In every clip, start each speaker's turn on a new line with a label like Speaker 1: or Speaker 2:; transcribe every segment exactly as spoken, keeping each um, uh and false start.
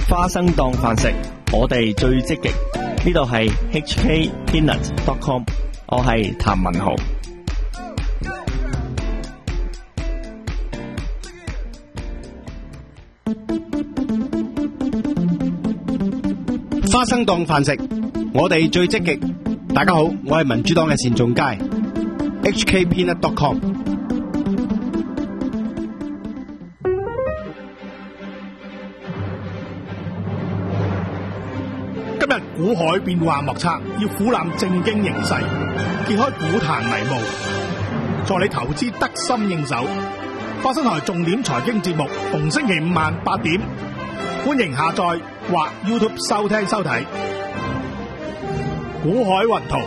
Speaker 1: 花生當飯食，我哋最積極。呢度係 H K Peanut dot com， 我係譚文豪。
Speaker 2: 花生當飯食，我哋最積極。大家好，我係民主黨嘅單仲偕 H K Peanut dot com。
Speaker 3: 今日股海變幻莫測，要俯瞰政經形勢，揭開股壇迷霧，助你投資得心應手。花生台重點財經節目，逢星期五晚八點，歡迎下載或 YouTube 收聽收睇。股海雲圖。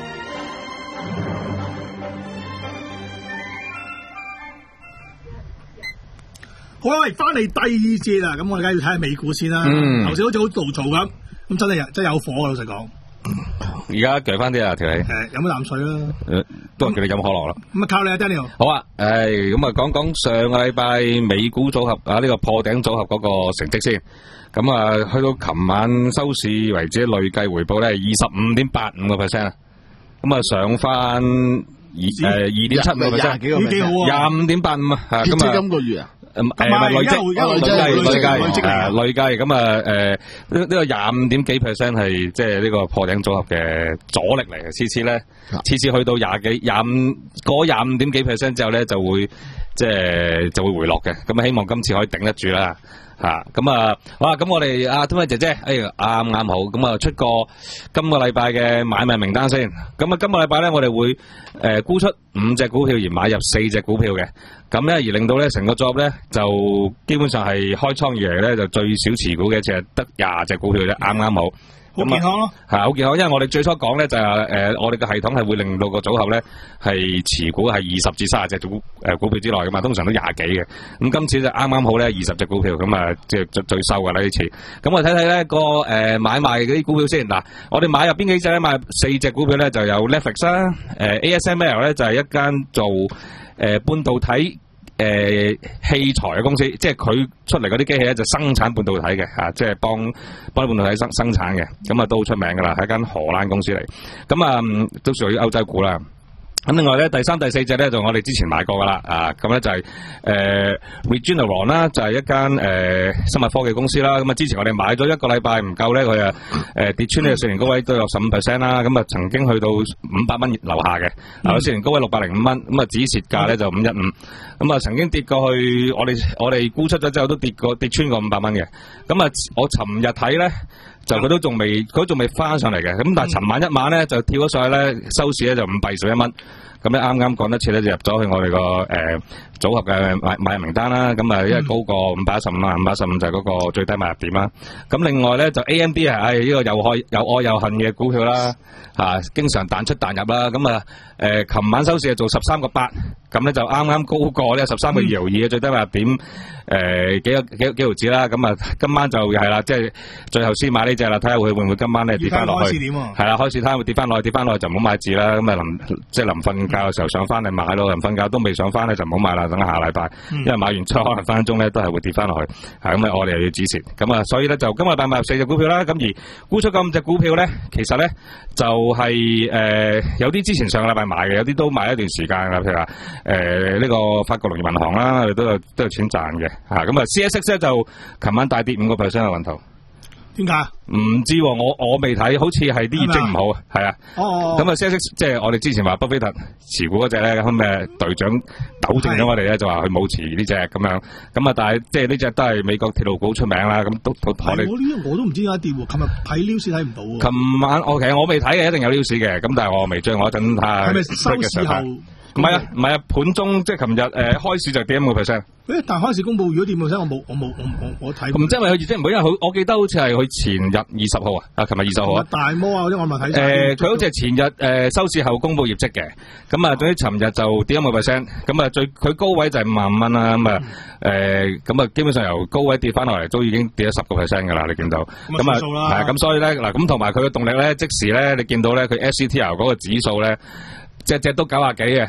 Speaker 3: 好啦，喂，翻嚟第二節啦，咁我哋梗係要睇下美股先啦。
Speaker 4: 嗯，
Speaker 3: 頭先好似好暴躁咁，咁真係有真係有火啊！老實講，
Speaker 4: 而家鋸翻啲啊條氣。
Speaker 3: 誒，飲咗啖水啦。
Speaker 4: 誒，都係叫你飲可樂啦。
Speaker 3: 咁啊，靠你啊 Daniel。
Speaker 4: 好啊，誒，咁啊講講上個禮拜美股組合啊呢個破頂組合嗰個成績先。咁啊，去到琴晚收市為止，累計回報咧係二十五點八五個 percent 啊。咁啊，上翻二誒二點七五個 percent，
Speaker 3: 幾好啊，
Speaker 4: 廿五點八五啊。咁啊，
Speaker 5: 今個月啊。
Speaker 4: 誒唔係累積，累計累計誒累計咁啊誒呢呢個廿五點幾 percent 係即係呢個破頂組合嘅阻力嚟嘅，次次咧次次去到廿幾廿五過廿五點幾 percent 之後咧就會即係就會回落嘅，咁啊希望今次可以頂得住啦嚇，咁啊好啦，咁我哋阿 Tony 姐姐，哎呀啱啱好，咁啊出個今個禮拜嘅買賣名單先，咁啊今個禮拜咧我哋會誒沽出五隻股票而買入四隻股票嘅。咁咧，而令到咧成個組合咧，就基本上係開倉以嚟咧，就最少持股嘅只係得廿隻股票啫，啱啱好。
Speaker 3: 好健康咯，
Speaker 4: 係好健康，因為我哋最初講咧就係、是、誒、呃，我哋嘅系統係會令到個組合咧係持股係二十至三十隻股誒股票之內噶嘛，通常都廿幾嘅。咁今次就啱啱好咧二十隻股票，咁啊即係最最收噶啦呢次。咁我睇睇咧個誒、呃、買賣嗰啲股票先。嗱，我哋買入邊幾隻咧？買入四隻股票咧，就有 Netflix 啦，誒、呃、A S M L 咧就係一間做誒、呃、半導體。誒、呃，器材嘅公司，即係佢出嚟嗰啲機器咧，就生產半導體嘅吓、啊，即係幫幫半導體生生產嘅，咁啊都好出名噶啦，係一間荷蘭公司嚟，咁啊都屬於歐洲股啦。咁另外咧，第三、第四隻咧就我哋之前買過噶啦，啊，咁咧就係、是、誒、呃、Regeneron 啦，就係一間誒、呃、生物科技公司啦。咁啊，之前我哋買咗一個禮拜唔夠咧，佢啊誒跌穿呢個四年高位都有十五 percent 啦。咁啊，曾經去到五百蚊樓下嘅，嗱、嗯，四年高位六百零五蚊，咁啊止蝕價咧就五一五，咁啊曾經跌過去，我哋我哋沽出咗之後都跌過跌穿過五百蚊嘅。咁啊，我尋日睇咧。就佢都仲未，佢仲未翻上嚟嘅。咁但係尋晚一晚咧就跳咗上去咧，收市咧就五百二十一蚊。咁咧啱啱講得切咧就入咗去我哋個誒組合嘅買買入名單啦。咁啊因為高過五百一十五啊，五百一十五就係嗰個最低買入點啦。咁另外咧就 A M D 係，唉呢個又愛又愛又恨嘅股票啦，嚇經常彈出彈入啦。咁啊誒，琴晚收市係做十三個八，咁咧就啱啱高過呢十三個二毫二嘅最低買入點。誒、呃，幾個幾幾毫子啦，咁啊，今晚就係啦，即係最後先買呢隻啦，睇下會會唔會今晚咧跌翻落去，係啦，開始睇下會跌翻落去，跌翻落去就唔好買字啦，咁啊臨即係臨瞓覺嘅時候上翻嚟買咯，臨瞓覺都未上翻咧就唔好買啦，等下禮拜，嗯、因為買完之後可能分分鐘咧都係會跌翻落去，係咁啊，我哋又要止蝕，咁啊，所以咧就今個禮拜買入四隻股票啦，咁而沽出咁五隻股票咧，其實咧就係、是、誒、呃、有啲之前上個禮拜買嘅，有啲都買一段時間啦，譬如話誒呢個法國農業銀行啦，都有都有錢賺嘅。吓咁啊 ，C S X 咧就琴晚大跌五個 percent 嘅運頭，
Speaker 3: 點解？
Speaker 4: 唔知喎，我我未睇，好似係啲業績唔好啊，係啊。
Speaker 3: 哦。
Speaker 4: 咁啊 ，C S X 即係我哋之前話巴菲特持股嗰隻咧，咁誒隊長糾正咗我哋咧，就話佢冇持呢隻咁樣。咁啊，但係即係呢隻都係美國鐵路股出名啦，咁都同我哋。我呢
Speaker 3: 我都唔知點解跌喎，琴日睇 news 睇唔到喎。
Speaker 4: 琴晚我其實我未睇嘅，一定有 news 嘅，咁但係我未追，我一陣睇下。
Speaker 3: 係咪收市後？
Speaker 4: 唔係啊，唔係啊，盤中即係琴日誒開市就跌五個 percent。
Speaker 3: 誒，但係開市公佈如果跌五個 percent，我冇，我冇，我我我睇。
Speaker 4: 唔知係咪佢業績唔好，因為佢我記得好似係佢前日二十號啊，啊，琴日二十號啊。大摩啊嗰啲我咪睇。誒，佢好似係前日誒收市後公佈業績嘅，咁啊，總之尋日就跌一個 percent，咁啊最佢高位就係五萬五蚊啦，咁啊誒，咁啊基本上由高位跌翻落嚟都已經跌咗十個 percent 㗎啦，你見到。咁啊係啊，咁所以咧嗱，咁同埋佢嘅動力咧，即時咧你見到咧佢 S C T L 嗰個指數咧，隻隻都九啊幾嘅。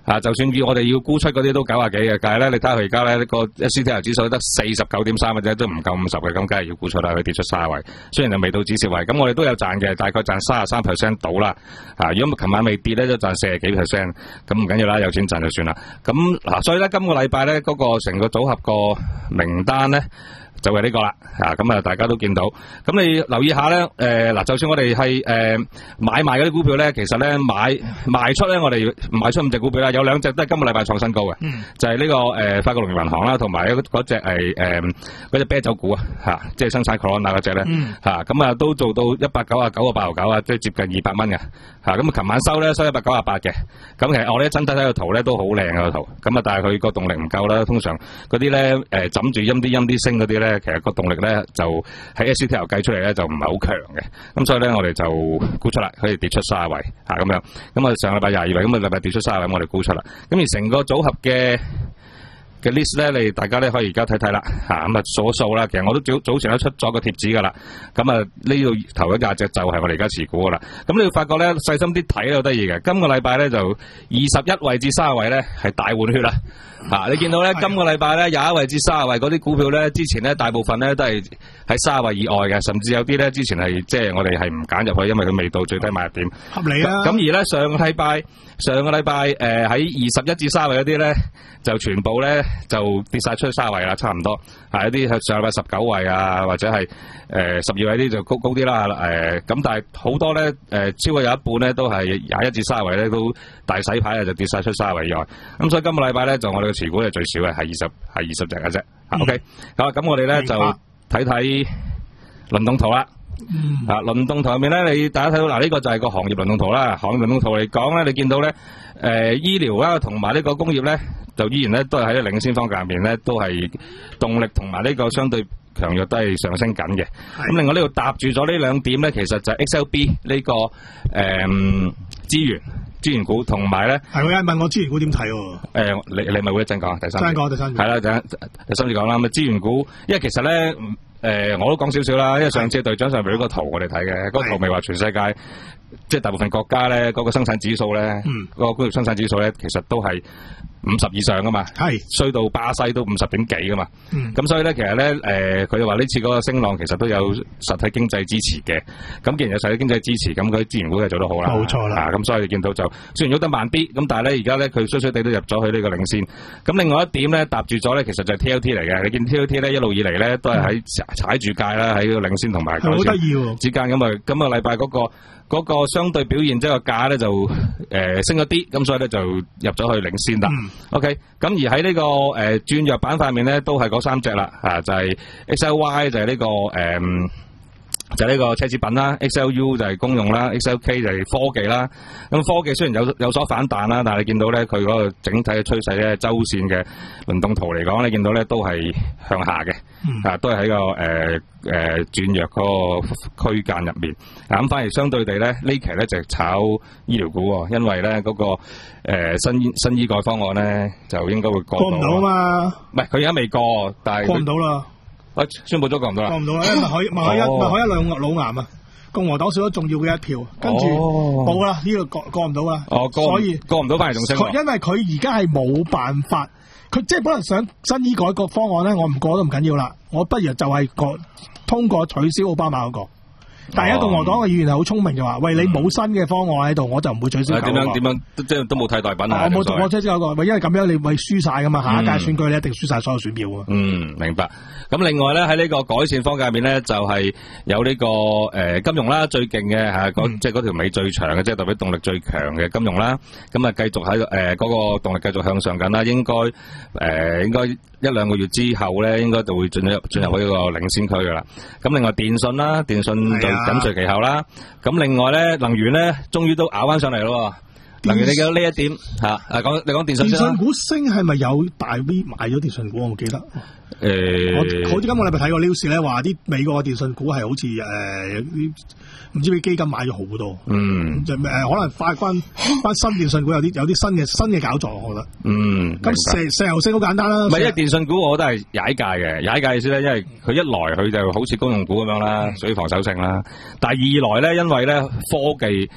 Speaker 4: 啊，就算要我哋要沽出嗰啲都九啊幾嘅，但係咧你睇下佢而家咧呢個 S C T L 指數得四十九點三嘅啫，都唔夠五十嘅，咁梗係要沽出啦，佢跌出卅位，雖然就未到止蝕位，咁我哋都有賺嘅，大概賺三十三 percent 到啦。啊，如果琴晚未跌咧，就賺四十幾 percent，咁唔緊要啦，有錢賺就算啦。咁嗱，所以咧今個禮拜咧嗰個成個組合個名單咧。就係呢個啦，啊咁啊大家都見到，咁你留意下咧，誒、呃、嗱，就算我哋係誒買賣嗰啲股票咧，其實咧買賣出咧，我哋賣出五隻股票啦，有兩隻都係今個禮拜創新高嘅，嗯、就係呢、這個誒法國農業銀行啦，同埋嗰隻係誒嗰隻啤酒股啊，嚇，即係生產 Corona 嗰隻咧，嚇咁啊都做到一百九啊九個八毫九啊，即係接近二百蚊嘅，嚇咁啊琴晚收咧收一百九啊八嘅，咁其實我哋一真睇睇個圖咧都好靚嘅個圖，咁啊但係佢個動力唔夠啦，通常嗰啲咧誒枕住陰啲陰啲升嗰啲咧。其實個動力咧就喺 S C T L 計出嚟咧就唔係好強嘅，咁所以咧我哋就沽出啦，可以跌出卅位嚇咁樣，咁啊上禮拜廿二位，咁啊禮拜跌出卅位，我哋沽出啦，咁而成個組合嘅嘅 list 咧，你大家咧可以而家睇睇啦嚇，咁啊數一數啦，其實我都早早前都出咗個貼紙噶啦，咁啊呢度頭一價隻就係我哋而家持股噶啦，咁你會發覺咧細心啲睇都得意嘅，今個禮拜咧就二十一位至卅位咧係大換血啦。啊！你見到咧，今個禮拜咧廿一位至卅位嗰啲股票咧，之前咧大部分咧都係喺卅位以外嘅，甚至有啲咧之前係即係我哋係唔揀入去，因為佢未到最低買入點。
Speaker 3: 合理啊！
Speaker 4: 咁而咧上個禮拜上個禮拜誒喺二十一至卅位嗰啲咧，就全部咧就跌晒出去卅位啦，差唔多。係一啲上禮拜十九位啊，或者係誒十二位啲就高高啲啦。誒、呃、咁，但係好多咧誒、呃、超過有一半咧都係廿一至卅位咧都大洗牌啊，就跌晒出卅位以外。咁所以今個禮拜咧就我哋持股係最少嘅，係二十係二十隻嘅啫。嗯、OK，好啦，咁我哋咧就睇睇輪動圖啦。嗯、啊，輪動圖入面咧，你大家睇到嗱，呢、這個就係個行業輪動圖啦。行業輪動圖嚟講咧，你見到咧，誒、呃，醫療啦，同埋呢個工業咧，就依然咧都係喺領先方向入面咧，都係動力同埋呢個相對強弱都係上升緊嘅。咁另外呢度搭住咗呢兩點咧，其實就係 X L B 呢、這個誒資、呃、源。資源股同埋咧，
Speaker 3: 係有人問我資源股點睇喎？誒、
Speaker 4: 呃，你你咪會一陣講，第三
Speaker 3: 陣講，第三
Speaker 4: 係啦，第第三節講啦。咁啊，資源股，因為其實咧，誒、呃，我都講少少啦。因為上次隊長上邊呢個圖我哋睇嘅，嗰、那個圖咪話全世界即係大部分國家咧，嗰、那個生產指數咧，嗯，嗰個工業生產指數咧，其實都係五十以上噶嘛，係衰到巴西都五十點幾噶嘛，咁、嗯、所以咧，其實咧，誒、呃，佢哋話呢次嗰個升浪其實都有實體經濟支持嘅。咁既然有實體經濟支持，咁佢資源股係做得好啦，冇錯啦。咁、啊、所以你見到就雖然喐得慢啲，咁但係咧而家咧佢衰衰地都入咗去呢個領先。咁另外一點咧搭住咗咧，其實就係 T L T 嚟嘅。你見 T L T 咧一路以嚟咧都係喺踩住界啦，喺個領先同埋好得意喎之間咁啊，今個禮拜嗰個嗰、那個相對表現即係個價咧就誒、呃、升咗啲，咁所以咧就入咗去領先啦。嗯、OK，咁而喺呢、這個誒轉弱板塊面咧都係嗰三隻啦，啊就係、是、X L Y 就係呢、這個誒、呃、就係、是、呢個奢侈品啦 ，X L U 就係公用啦 ，X L K 就係科技啦。咁科技雖然有有所反彈啦，但係你見到咧佢嗰個整體嘅趨勢咧，周線嘅輪動圖嚟講，你見到咧都係向下嘅，嗯、啊都係喺個誒。呃誒、呃，轉弱嗰個區間入面，咁、啊、反而相對地咧，呢期咧就係炒醫療股，因為咧嗰、那個誒、呃、新新醫改方案咧就應該會過到過唔到啊嘛，唔係佢而家未過，但係過唔到啦，喂、啊，宣布咗過唔到啦，過唔到啦，因為麥海麥海一麥海一兩腦癌啊，共和黨少咗重要嘅一票，跟住冇啦，呢、這個過過唔到啊，哦，所以過唔到反而仲升，因為佢而家係冇辦法。佢即係本來想新醫改革方案咧，我唔過都唔緊要啦，我不如就係過通過取消奧巴馬嗰、那個。但係而家共和黨嘅議員係好聰明嘅話，喂，你冇新嘅方案喺度，我就唔會取消、那個。點樣點樣即係都冇替代品啊！我冇我取消嗰個，因為咁樣你會輸晒噶嘛，下一屆選舉你一定輸晒所有選票啊。嗯，明白。咁另外咧喺呢個改善方界面咧，就係、是、有呢、這個誒、呃、金融啦，最勁嘅嚇，即係嗰條尾最長嘅，即係代表動力最強嘅金融啦。咁啊繼續喺誒嗰個動力繼續向上緊啦，應該誒、呃、應該一兩個月之後咧，應該就會進入進入呢個領先區噶啦。咁另外電信啦，電信就緊隨其後啦。咁另外咧能源咧，終於都咬翻上嚟咯。能源你見到呢一點嚇？啊講你講電信先啦。電信股升係咪有大 V 買咗電信股？我記得。誒、欸，我好似今個禮拜睇過 news 咧，話啲美國嘅電信股係好似誒啲唔知俾基金買咗好多。嗯。就誒、呃、可能發翻翻新電信股有啲有啲新嘅新嘅搞作，我覺得。嗯。咁石石油升好簡單啦。唔係，因為電信股我覺得係踩界嘅，踩界意思咧，因為佢一來佢就好似公用股咁樣啦，屬於防守性啦。但係二來咧，因為咧科技。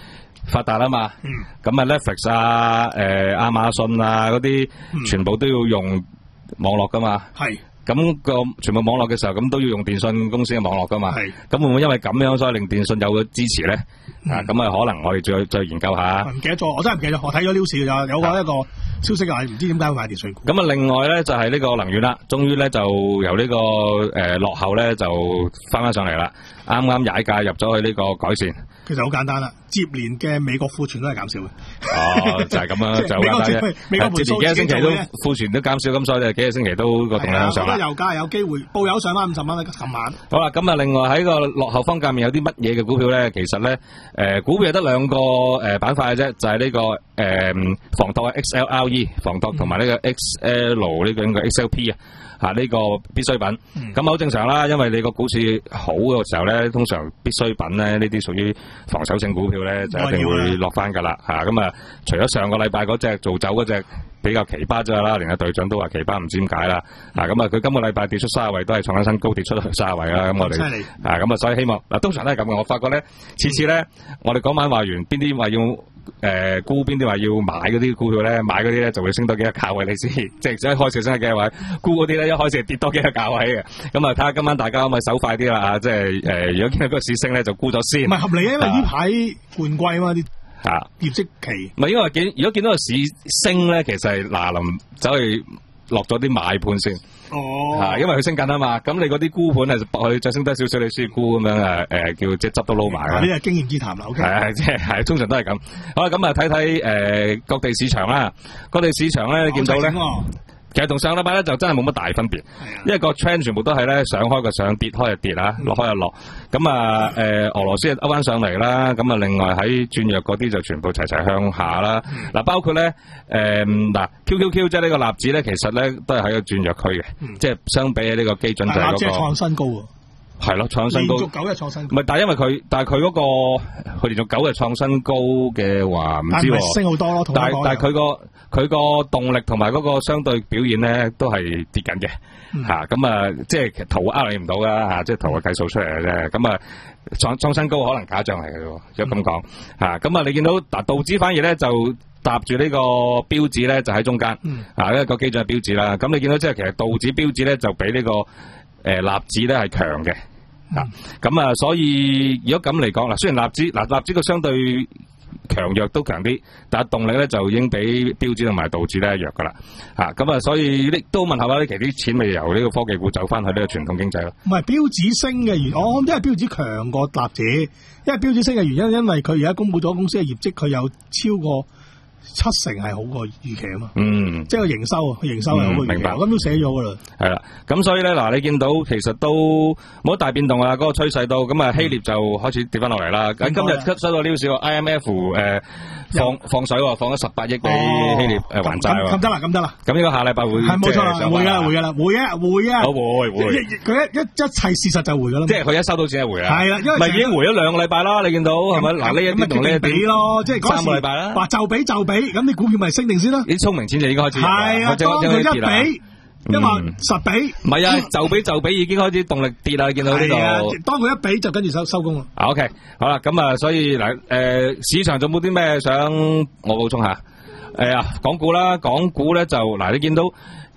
Speaker 4: 發達啦嘛，
Speaker 3: 嗯，
Speaker 4: 咁啊 Netflix 啊、誒亞馬遜啊嗰啲，全部都要用網絡噶嘛。
Speaker 3: 係。
Speaker 4: 咁個全部網絡嘅時候，咁都要用電信公司嘅網絡噶嘛。
Speaker 3: 係。咁
Speaker 4: 會唔會因為咁樣，所以令電信有咗支持咧？
Speaker 3: 嗯、
Speaker 4: 啊，咁啊，可能我哋再再研究下。
Speaker 3: 唔記得咗，我真係唔記得咗，我睇咗 news 㗎咋，有個一個消息係唔知點解會買電信股。
Speaker 4: 咁啊，另外咧就係、是、呢個能源啦，終於咧就由呢、這個誒、呃、落後咧就翻翻上嚟啦，啱啱踩界入咗去呢個改善。
Speaker 3: 其實好簡單啦，接連嘅美國庫存都係減少嘅。
Speaker 4: 哦，就係咁樣，就好簡單啫。
Speaker 3: 美國
Speaker 4: 接連幾個星期都庫存都減少，咁所以就幾個星期都個動量向上啦。
Speaker 3: 我覺得油價有機會報油上翻五十蚊啦，琴晚。
Speaker 4: 好啦，咁啊，另外喺個落後方界面有啲乜嘢嘅股票咧？其實咧，誒、呃，股票有得兩個誒板塊嘅啫，就係、是、呢、這個誒、呃、房託 X L R E 房託同埋呢個 X L 呢個應該 X L P 啊。吓、這、呢個必需品，咁好、嗯、正常啦，因為你個股市好嘅時候咧，通常必需品咧呢啲屬於防守性股票咧，就一定會落翻噶啦，吓咁啊，除咗上個禮拜嗰隻做走嗰隻比較奇葩啫啦，連個隊長都話奇葩，唔知點解啦，啊咁啊，佢今個禮拜跌出卅位都係創緊新高，跌出去卅位啦，咁我哋啊咁啊，所以希望嗱，通常都係咁嘅，我發覺咧，次次咧，我哋嗰晚話完邊啲話要誒沽，邊啲話要買嗰啲股票咧，買嗰啲咧就會升多幾個價位，你先，即係一開始升咗幾個位，沽嗰啲咧一開始係跌多幾個價位嘅，咁啊睇下今晚大家可唔可以手快啲啦啊，即係誒，如果見到個市升咧就沽咗先，唔係合理啊，因為呢排換季啊嘛啲。啊！業績期唔係因為見，如果見到個市升咧，其實係嗱臨走去落咗啲買盤先。哦，啊，因為佢升緊啊嘛，咁你嗰啲沽盤係搏佢再升多少少，你先沽咁樣誒誒，叫即係執都撈埋。呢啲係經驗之談啦，OK。係係即係係，通常都係咁。好啦，咁啊睇睇誒各地市場啦，各地市場咧你見到咧。其實同上個禮拜咧就真係冇乜大分別，因為個 trend 全部都係咧上開個上，跌開就跌啊，落開就落。咁啊，誒、呃，俄羅斯勾翻上嚟啦，咁啊，另外喺轉弱嗰啲就全部齊齊向下啦。嗱、嗯，包括咧，誒、呃，嗱 ，Q Q Q 即係呢個納指咧，其實咧都係喺個轉弱區嘅，嗯、即係相比起呢個基準就係嗰、那個。納指創新高喎。係咯，創新高。連續九日創新高。唔係，但係因為佢，但係佢嗰個佢連續九日創新高嘅話，唔知喎。升好多咯，同但係但係佢個。佢個動力同埋嗰個相對表現咧，都係跌緊嘅嚇。咁、嗯、啊，即係圖呃你唔到噶嚇，即係圖係計數出嚟嘅啫。咁啊，創創新高可能假象嚟嘅喎，如果咁講嚇。咁、嗯、啊，你見到嗱道指反而咧就搭住呢個標指咧，就喺中間、嗯、啊，一個基準係標指啦。咁你見到即係其實道指標指咧就比呢、這個誒納、呃、指咧係強嘅嚇。咁、嗯、啊，所以如果咁嚟講嗱，雖然納指嗱納指個相對強弱都強啲，但係動力咧就已經比標指同埋道指咧弱噶啦，吓咁啊，所以呢都問下啦，呢期啲錢咪由呢個科技股走翻去呢個傳統經濟咯。唔係標指升嘅原因，我因為標指強過納指，因為標指升嘅原因，因為佢而家公布咗公司嘅業績，佢有超過七成係好過預期啊嘛。嗯，即係個營收，營收係好過預期。明白，咁都寫咗噶啦。係啦，咁所以咧嗱，你見到其實都冇乜大變動啊，嗰、那個趨勢都咁啊，希臘就開始跌翻落嚟啦。咁、嗯、今日收到呢個少 I M F 誒、呃、放放水喎，放咗十八億俾希臘誒還債喎。咁得啦，咁得啦。咁呢個下禮拜會係冇錯啦，會啊會啊啦，會啊會啊。會會。佢一一一切事實就回噶啦。即係佢一收到錢就回啊。係啦，因為咪已經回咗兩個禮拜啦，你見到係咪？嗱呢一啲同呢一啲咯，即係三個禮拜啦。話就俾就俾。咁你股票咪升定先啦？啲聰明錢就已經開始係啊，當佢一比一萬十比，唔係啊，就比就比已經開始動力跌啦，見到呢度。當佢一比就跟住收收工啦。啊 OK， 好啦，咁啊，所以嗱，誒，市場仲冇啲咩想我補充下？誒啊，港股啦，港股咧就嗱，你見到誒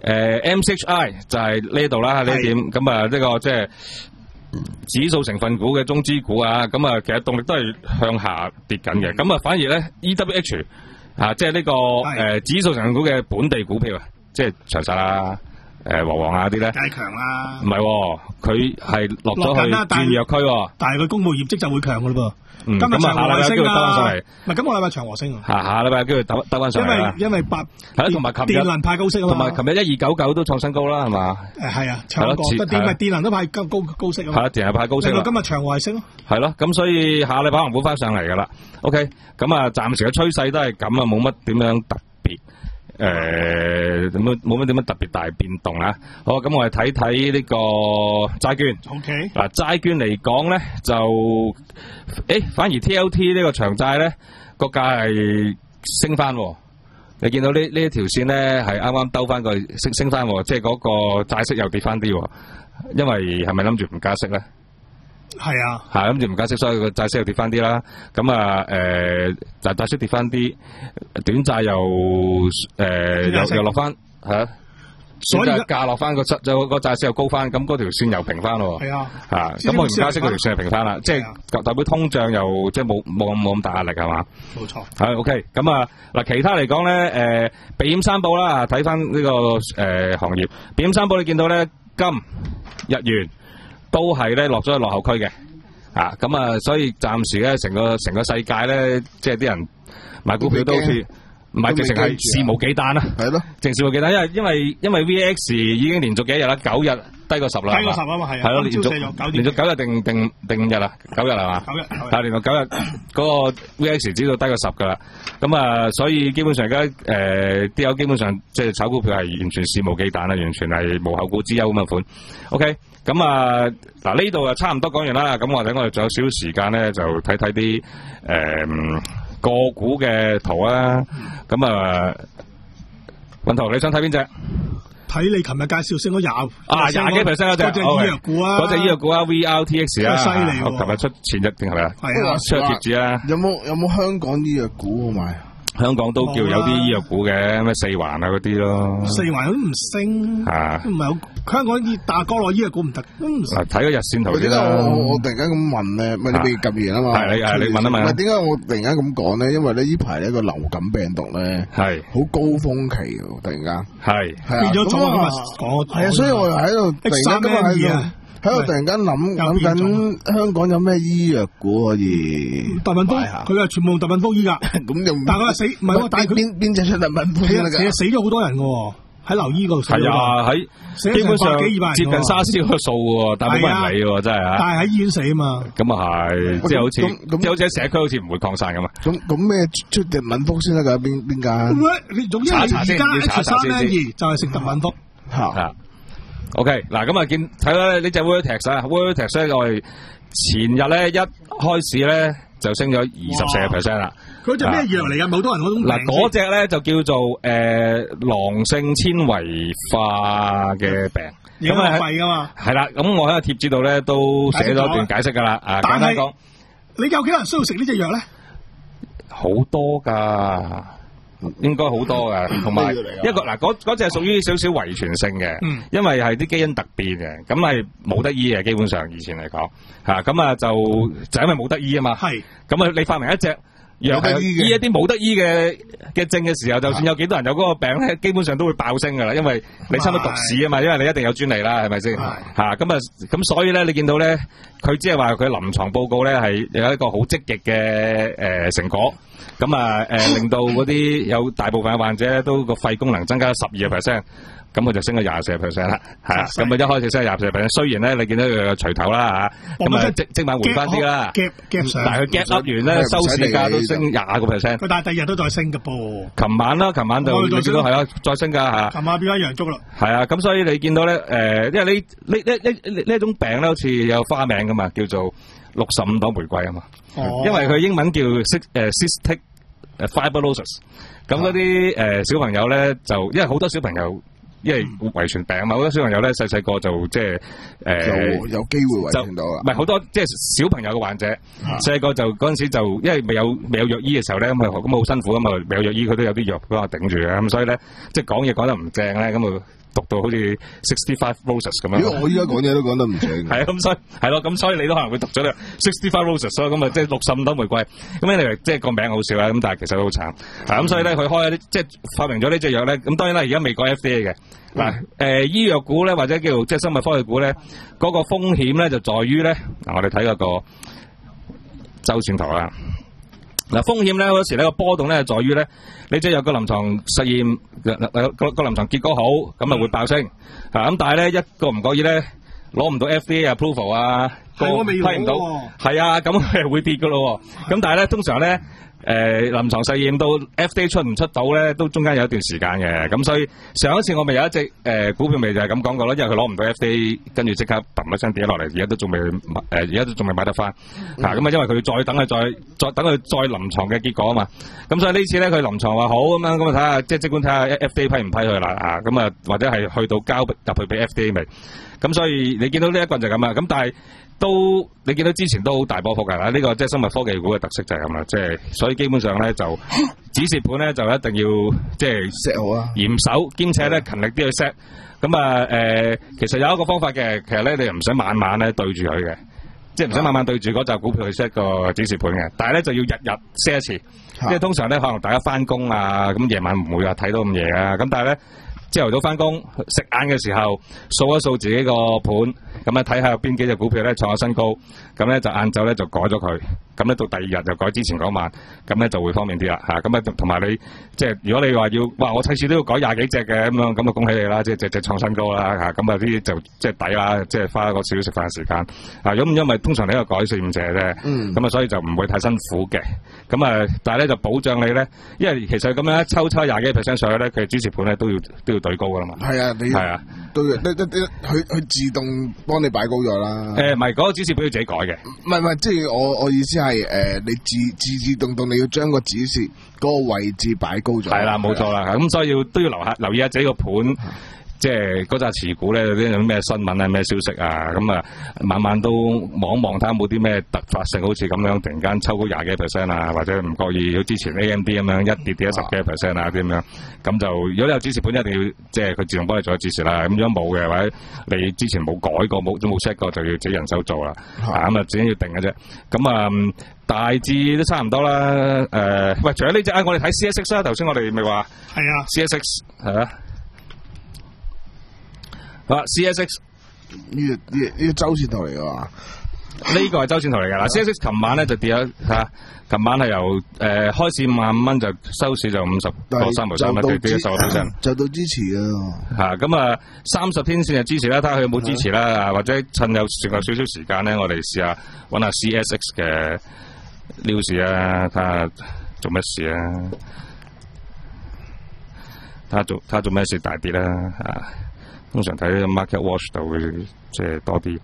Speaker 4: M C H I 就係呢度啦，呢一點咁啊，呢個即係指數成分股嘅中資股啊，咁啊，其實動力都係向下跌緊嘅，咁啊，反而咧 E W H。啊，即係呢、這個誒的、呃、指數成分股嘅本地股票啊，即係長實啊、誒和黃啊啲咧，太強啦！唔係，佢係落咗去轉弱區，但係佢公布業績就會強噶咯噃。今日長和升啦，唔係今個禮拜長和升啊，下下禮拜跟住得得翻上嚟啦。因為因為八係啦，同埋電能派高息啊嘛，同埋琴日一二九九都創新高啦，係嘛？誒係啊，長和電咪電能都派高高高息啊嘛。係啦，電能派高息啦。今日長和係升咯。係咯，咁所以下禮拜可能補翻上嚟噶啦。OK，咁啊，暫時嘅趨勢都係咁啊，冇乜點樣特別。誒，冇冇乜點樣特別大變動啊？好，咁我哋睇睇呢個債券。O K。嗱，債券嚟講咧，就誒，反而 T L T 呢個長債咧個價係升翻。你見到呢呢一條線咧係啱啱兜翻個升升翻，即係嗰個債息又跌翻啲。因為係咪諗住唔加息咧？
Speaker 3: 係啊，
Speaker 4: 係咁就唔加息，所以個債息又跌翻啲啦。咁啊誒，債債息跌翻啲，短債又誒又又落翻係啊。所以價落翻個債就個債息又高翻，咁嗰條線又平翻咯。
Speaker 3: 係啊，
Speaker 4: 嚇咁我唔加息嗰條線係平翻啦，即係代表通脹又即係冇冇冇咁大壓力係嘛？
Speaker 3: 冇錯。
Speaker 4: 係 OK，咁啊嗱，其他嚟講咧誒避險三寶啦，睇翻呢個誒行業避險三寶，你見到咧金、日元都係咧落咗去落後區嘅，啊咁啊，所以暫時咧成個成個世界咧，即係啲人買股票都好似。唔係，直情係肆無忌憚啦。係咯，直肆無忌憚，因為因為因為 V X 已經連續幾日啦，九日低過十啦。低過十啊嘛，係啊。係咯，連續連續九日定定定五日啊？九日係嘛？九日。但係連續九日嗰個 V X 指數低過十㗎啦。咁啊，所以基本上而家誒啲友基本上即係炒股票係完全肆無忌憚啦，完全係無後顧之憂咁嘅款。OK，咁啊嗱呢度啊差唔多講完啦。咁或者我哋仲有少少時間咧，就睇睇啲誒。個股嘅圖啊，咁啊，雲圖你想睇邊隻？
Speaker 3: 睇你琴日介紹升咗廿
Speaker 4: 啊廿幾 percent 嗰隻，
Speaker 3: 嗰隻醫藥股啊，
Speaker 4: 嗰隻醫藥股啊 V R T X 啊，
Speaker 3: 犀利喎！
Speaker 4: 我琴日出前日定係咪啊？
Speaker 3: 係啊，
Speaker 4: 出貼紙啊！
Speaker 5: 有冇有冇香港醫藥股好買？
Speaker 4: 香港都叫有啲醫藥股嘅，咩四環啊嗰啲咯。
Speaker 3: 四環都唔升，
Speaker 4: 啊，
Speaker 3: 唔係好香港醫大國內醫藥股唔得，都唔升。
Speaker 4: 睇個日線圖先啦。
Speaker 5: 我我突然間咁問咧，咪你未及完啊嘛？
Speaker 4: 係你係你問啊嘛？
Speaker 5: 唔係點解我突然間咁講咧？因為咧呢排呢個流感病毒咧
Speaker 4: 係
Speaker 5: 好高峰期喎，突然間
Speaker 4: 係
Speaker 3: 變咗咗啊！講
Speaker 5: 係啊，所以我又喺度突然間今日喺度。喺度突然間諗諗緊香港有咩醫藥股可以？
Speaker 3: 特敏福佢係全部用特敏福醫噶，
Speaker 5: 咁又
Speaker 3: 但係佢死唔係喎，但係佢
Speaker 5: 邊邊隻出特敏福先得㗎？
Speaker 3: 其實死咗好多人嘅喺留醫嗰度死。係
Speaker 4: 啊，喺基本上接近沙士嗰個數喎，但係冇人理喎，真係啊！
Speaker 3: 但係喺醫院死啊嘛。咁啊係，
Speaker 4: 即係好似即係好似喺社區好似唔會擴散咁嘛。
Speaker 5: 咁咁咩出特敏福先得㗎？邊邊間？
Speaker 3: 你總之而家 H 三 N 二就係食特敏福
Speaker 5: 嚇。
Speaker 4: OK，嗱咁啊見睇啦呢隻 Vertex 啊 ，Vertex 咧我哋前日咧一開始咧就升咗二十四個 percent 啦。
Speaker 3: 佢隻咩藥嚟㗎？好多人嗰種
Speaker 4: 嗱嗰隻咧就叫做誒、呃、囊性纖維化嘅病，
Speaker 3: 咁啊肺㗎嘛。
Speaker 4: 係啦，咁我喺個貼紙度咧都寫咗一段解釋㗎啦。啊，簡單講，
Speaker 3: 你有幾多人需要食呢隻藥咧？
Speaker 4: 好多㗎。應該好多㗎，同埋一個嗱，嗰嗰隻係屬於少少遺傳性嘅，嗯、因為係啲基因突變嘅，咁係冇得醫嘅，基本上以前嚟講嚇，咁啊就就因為冇得醫啊嘛，係，咁啊你發明一隻藥係醫一啲冇得醫嘅嘅症嘅時候，就算有幾多人有嗰個病咧，基本上都會爆升㗎啦，因為你差唔多讀屎啊嘛，因為你一定有專利啦，係咪先嚇？咁啊咁所以咧，你見到咧，佢只係話佢臨床報告咧係有一個好積極嘅誒成果。咁啊，誒、呃、令到嗰啲有大部分嘅患者咧，都個肺功能增加咗十二個 percent，咁佢就升咗廿四個 percent 啦，係啊，咁啊一開始升廿四個 percent，雖然咧你見到佢個錘頭啦嚇，咁啊即即晚回翻啲啦，
Speaker 3: 夾夾上，
Speaker 4: 但係佢 gap up 完咧，收市價都升廿個 percent，佢
Speaker 3: 但係第二日都再升嘅噃。琴
Speaker 4: 晚啦，琴晚就你見到係啊，再升㗎嚇。
Speaker 3: 琴晚變咗陽燭啦。係
Speaker 4: 啊，咁所以你見到咧，誒、呃，因為呢呢呢呢呢一種病咧，好似有花名㗎嘛，叫做六十五朵玫瑰啊嘛，哦、因為佢英文叫 cystic fibrosis， 咁嗰啲誒小朋友咧就，因為好多小朋友因為遺傳病嘛，好多小朋友咧細細個就即係誒
Speaker 5: 有機會遺傳到啦。
Speaker 4: 唔係好多即係小朋友嘅患者，細個就嗰陣時就因為未有未有藥醫嘅時候咧，咁啊咁好辛苦啊嘛，未有藥醫佢都有啲藥幫我頂住嘅，咁所以咧即係講嘢講得唔正咧，咁啊讀到好似 sixty five roses 咁樣。
Speaker 5: 如果我依家講嘢都講得唔正。
Speaker 4: 係啊，咁所以係咯，咁所以你都可能會讀咗咧 sixty five roses，所以咁啊即係六十五朵玫瑰。咁你即係個名好笑啦，咁但係其實都好慘。啊咁所以咧佢開啲即係發明咗呢隻藥咧，咁當然啦，而家未改 F D A 嘅。嗱，誒、嗯呃、醫藥股咧或者叫即係生物科技股咧，嗰、那個風險咧就在於咧，嗱我哋睇嗰個周線圖啦。嗱風險咧嗰時呢個波動咧就在於咧，你即係有個臨床實驗個個臨床結果好，咁啊會爆升，啊咁但係咧一個唔覺意咧攞唔到 F D A approval 啊，個批唔到，係啊，咁係會跌噶咯。咁但係咧通常咧。誒、呃，臨床實驗到 F D A 出唔出到咧，都中間有一段時間嘅，咁所以上一次我咪有一隻誒、呃、股票咪就係咁講過咯，因為佢攞唔到 F D A， 跟住即刻嘭一聲跌落嚟，而家都仲未誒，而家都仲未買得翻，吓咁啊，因為佢再等佢再再等佢再臨床嘅結果啊嘛，咁所以呢次咧佢臨床話好咁樣，咁啊睇下即係即管睇下 F D A 批唔批佢啦，啊咁啊或者係去到交入去俾 F D A 未？ 咁所以你見到呢一棍就咁啦。咁但係都你見到之前都好大波幅㗎啦。呢個即係生物科技股嘅特色就係咁啦。即係所以基本上咧就止蝕盤咧就一定要即係
Speaker 5: set 好啊，
Speaker 4: 嚴守，兼且咧勤力啲去 set。咁啊誒，其實有一個方法嘅，其實咧你又唔使晚晚咧對住佢嘅。即係唔使晚晚對住嗰隻股票去 set 個指示盤嘅，但係咧就要日日 set 一次。即係通常咧可能大家翻工啊，咁夜晚唔會話睇到咁夜啊。咁但係咧朝頭早翻工食晏嘅時候掃一掃自己個盤，咁啊睇下有邊幾隻股票咧創下新高，咁咧就晏晝咧就改咗佢，咁咧到第二日就改之前嗰晚，咁咧就會方便啲啦嚇。咁啊同埋你即係如果你話要哇我次次都要改廿幾隻嘅咁樣，咁啊恭喜你啦，即係隻隻創新高啦嚇。咁啊啲就即係抵啦，即係花一個少少食飯嘅時間。啊咁因為通常你一個改四五隻啫，咁啊所以就唔會太辛苦嘅。咁啊但係咧就保障你咧，因為其實咁樣一抽抽廿幾 percent 上去咧，佢指示盤咧都要都要對高噶啦嘛。
Speaker 5: 係啊，你
Speaker 4: 係啊，
Speaker 5: 對，一一一佢佢自動幫你擺高咗啦。
Speaker 4: 誒，唔係嗰個指示盤要自己改嘅。
Speaker 5: 唔係唔係，即係我我意思係誒、呃，你自自自動動你要將個指示嗰個位置擺高咗。係啦，
Speaker 4: 冇錯啦。咁所以要都要留下留意下自己個盤。即係嗰扎持股咧，有啲咩新聞啊、咩消息啊，咁啊，晚晚都望一望睇下冇啲咩突發性，好似咁樣突然間抽高廿幾 percent 啊，或者唔覺意，好之前 A M D 咁樣一跌跌咗十幾 percent 啊啲咁樣，咁就如果你有指示盤，一定要即係佢自動幫你做咗指示啦。咁如果冇嘅，或者你之前冇改過、冇都冇 check 過，就要自己人手做啦。啊，咁啊自己要定嘅啫。咁啊、嗯，大致都差唔多啦。誒、呃，喂，除咗呢隻啊，我哋睇 C S X 啦。頭先我哋咪話
Speaker 3: 係啊
Speaker 4: ，C S X 係啊。好啦 ，C S X
Speaker 5: 呢個呢呢個周線圖嚟㗎嘛？
Speaker 4: 呢個係周線圖嚟㗎啦。C S X 琴晚咧就跌咗嚇，琴晚係由誒、呃、開市五萬五蚊，就收市就五十個三毫三蚊，跌跌咗十個 percent，
Speaker 5: 就到支持啊！
Speaker 4: 嚇咁啊，三十天線就支持啦，睇下佢有冇支持啦，或者趁有剩有少少時間咧，我哋試下揾下 C S X 嘅 news 啊，睇下做咩事啊，睇下做睇下做咩事大跌啦嚇。通常睇 market watch 就會即係多啲。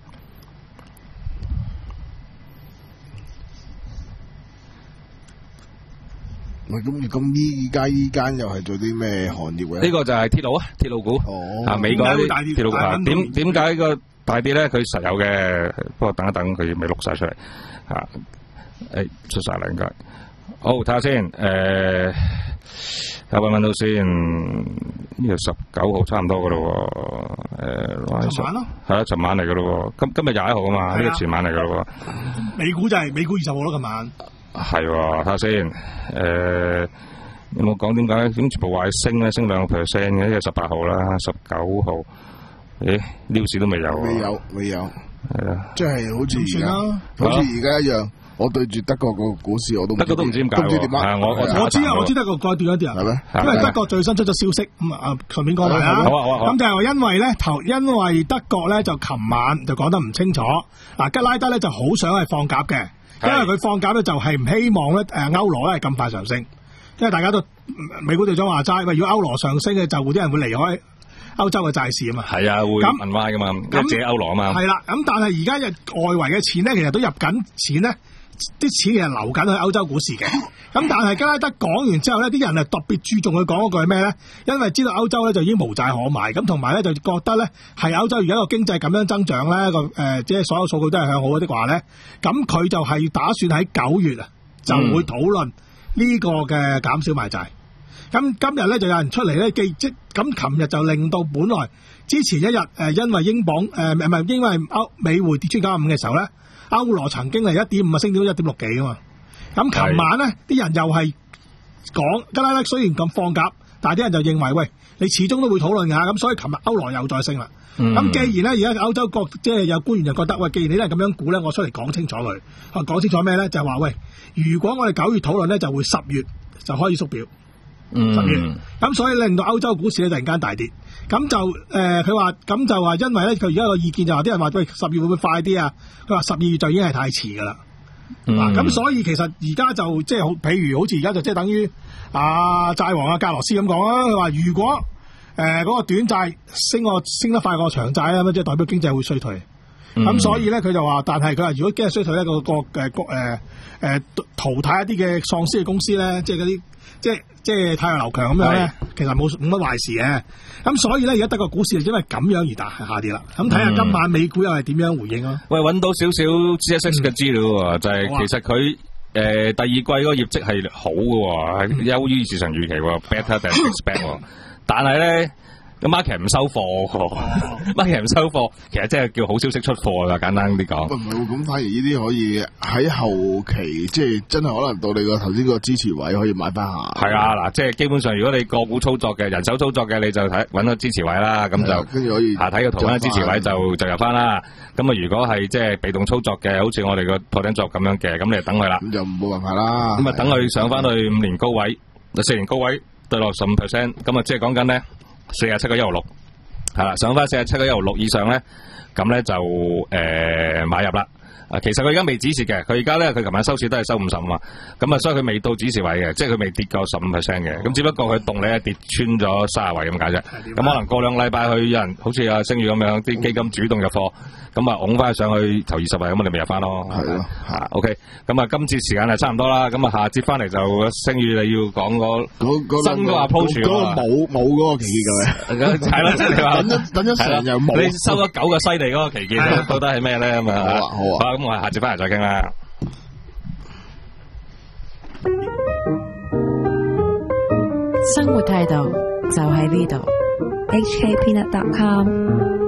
Speaker 5: 喂，咁咁依依家依間又係做啲咩行業嘅？
Speaker 4: 呢個就係鐵路啊，鐵路股。
Speaker 5: 哦。
Speaker 4: 啊，美國啲鐵路股啊，點點解個大跌咧？佢實有嘅，不過等一等佢未錄晒出嚟。啊，誒出晒啦應該。好，睇下先，誒。有揾揾到先，呢個十九號差唔多噶咯喎，誒，
Speaker 3: 尋晚咯，
Speaker 4: 係啊，尋晚嚟噶咯喎，今今日廿一號啊嘛，呢個前晚嚟噶咯喎。
Speaker 3: 美股就係美股二十號咯，琴晚。係
Speaker 4: 喎，睇下先，誒，有冇講點解？點全部話升咧？升兩個 percent 嘅，呢個十八號啦，十九號，誒，news都未有。
Speaker 5: 未有，未有。
Speaker 4: 係啊。
Speaker 5: 即係好似而家，好似而家一樣。我對住德國個股市我都
Speaker 4: 德國都唔知點解，
Speaker 5: 都唔知點解。
Speaker 4: 我
Speaker 3: 我知啊，我知德國改斷咗啲人，係咩？因為德國最新出咗消息，咁啊，順便講埋啦。
Speaker 4: 好啊好啊。
Speaker 3: 咁就係因為咧，頭因為德國咧就琴晚就講得唔清楚，嗱吉拉德咧就好想係放鴿嘅，因為佢放鴿咧就係唔希望咧誒歐羅咧係咁快上升，因為大家都美股隊長話齋，喂，如果歐羅上升嘅就會啲人會離開歐洲嘅債市啊嘛。係啊，會問歪噶嘛，咁借歐羅啊嘛。係啦，咁但係而家嘅外圍嘅錢咧，其實都入緊錢咧。啲錢其實流緊去歐洲股市嘅，咁但係吉拉德講完之後呢，啲人係特別注重佢講嗰句係咩咧？因為知道歐洲咧就已經無債可買，咁同埋咧就覺得咧係歐洲而家個經濟咁樣增長咧個誒，即係所有數據都係向好的話咧，咁佢就係打算喺九月啊就會討論呢個嘅減少買債。咁、嗯、今日咧就有人出嚟咧記即咁，琴日就令到本來之前一日誒、呃，因為英鎊誒唔係因為歐美匯跌穿九十五嘅時候咧。歐羅曾經係一點五啊，升到一點六幾啊嘛。咁琴晚咧，啲人又係講吉拉德雖然咁放鴿，但係啲人就認為喂，你始終都會討論㗎。咁所以琴日歐羅又再升啦。咁、嗯、既然咧而家歐洲國即係有官員就覺得喂，既然你都係咁樣估咧，我出嚟講清楚佢。講清楚咩咧？就係、是、話喂，如果我哋九月討論咧，就會十月就開始縮表。嗯。十月。咁所以令到歐洲股市咧突然間大跌。咁就誒，佢話咁就話，因為咧，佢而家個意見就話，啲人話喂，十月會唔會快啲啊？佢話十二月就已經係太遲噶啦。嗯。咁、啊、所以其實而家就即係好，譬如好似而家就即係等於啊債王啊格羅斯咁講啦。佢話如果誒嗰、呃那個短債升個升得快過長債咧，咁即係代表經濟會衰退。咁、嗯、所以咧，佢就話，但係佢話如果經濟衰退咧，個個誒誒誒淘汰一啲嘅喪屍嘅公司咧，即係嗰啲即係即係太陽流強咁樣咧，其實冇冇乜壞事嘅。咁所以咧，而家德國股市係因為咁樣而大下跌啦。咁睇下今晚美股又係點樣回應咯。
Speaker 4: 喂，揾到少少 G S X 嘅資料喎，就係其實佢誒第二季嗰個業績係好嘅，係優於市場預期喎，better than expect 喎。但係咧，個 market 唔收貨，market 唔收貨，其實即係叫好消息出貨啦，簡單啲講。
Speaker 5: 唔係喎，咁反而呢啲可以喺後期，即係真係可能到你個頭先個支持位可以買翻下。
Speaker 4: 係啊，嗱，即係基本上如果你個股操作嘅、人手操作嘅，你就睇揾個支持位啦，咁就
Speaker 5: 跟住可以
Speaker 4: 下睇個圖咧，支持位就就入翻啦。咁啊，如果係即係被動操作嘅，好似我哋個破頂作咁樣嘅，咁你就等佢啦。
Speaker 5: 咁就冇辦法啦。
Speaker 4: 咁啊，等佢上翻去五年高位、四年高位對落十五 percent，咁啊，即係講緊咧四十七個一毫六，係啦，上翻四十七個一毫六以上咧，咁咧就誒、呃、買入啦。啊，其實佢而家未止蝕嘅，佢而家咧佢琴晚收市都係收五十五啊，咁啊，所以佢未到止蝕位嘅，即係佢未跌夠十五 percent 嘅，咁只不過佢動力係跌穿咗三十位咁解啫。咁可能過兩個禮拜去有人好似阿星宇咁樣，啲基金主動入貨，咁啊拱翻上去頭二十位，咁你咪入翻咯。
Speaker 5: 係咯，
Speaker 4: 啊 OK， 咁啊今次時間係差唔多啦，咁啊下節翻嚟就星宇你要講個新嗰個 approach
Speaker 5: 嗰個冇冇嗰個期權嘅，
Speaker 4: 係咯，即係你話
Speaker 5: 等咗等咗成日冇。
Speaker 4: 你收咗九個犀利嗰個期權，到底係咩咧咁啊？
Speaker 5: 好啊好啊。
Speaker 4: 咁我哋下節翻嚟再傾啦。
Speaker 6: 生活態度就喺呢度。
Speaker 7: H K Peanut dot com